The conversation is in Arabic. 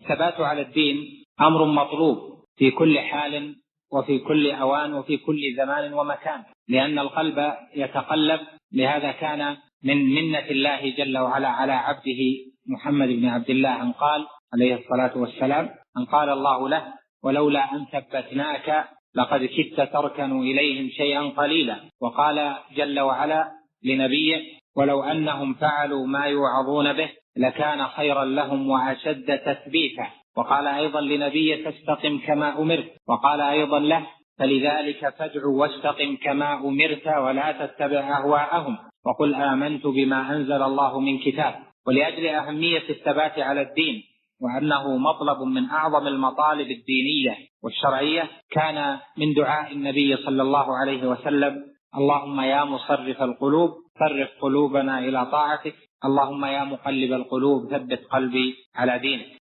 الثبات على الدين أمر مطلوب في كل حال وفي كل أوان وفي كل زمان ومكان، لأن القلب يتقلب. لهذا كان من منة الله جل وعلا على عبده محمد بن عبد الله أن قال عليه الصلاة والسلام، أن قال الله له: ولولا أن ثبتناك لقد كدت تركن إليهم شيئا قليلا. وقال جل وعلا لنبيه: ولو أنهم فعلوا ما يوعظون به لكان خيرا لهم وأشد تثبيتا. وقال أيضا لنبيه: فاستقم كما أمرت. وقال أيضا له: فلذلك فادع واستقم كما أمرت ولا تتبع أهواءهم وقل آمنت بما أنزل الله من كتاب. ولأجل أهمية الثبات على الدين وأنه مطلب من أعظم المطالب الدينية والشرعية، كان من دعاء النبي صلى الله عليه وسلم: اللهم يا مصرف القلوب صرف قلوبنا إلى طاعتك، اللهم يا مقلب القلوب ثبت قلبي على دينك.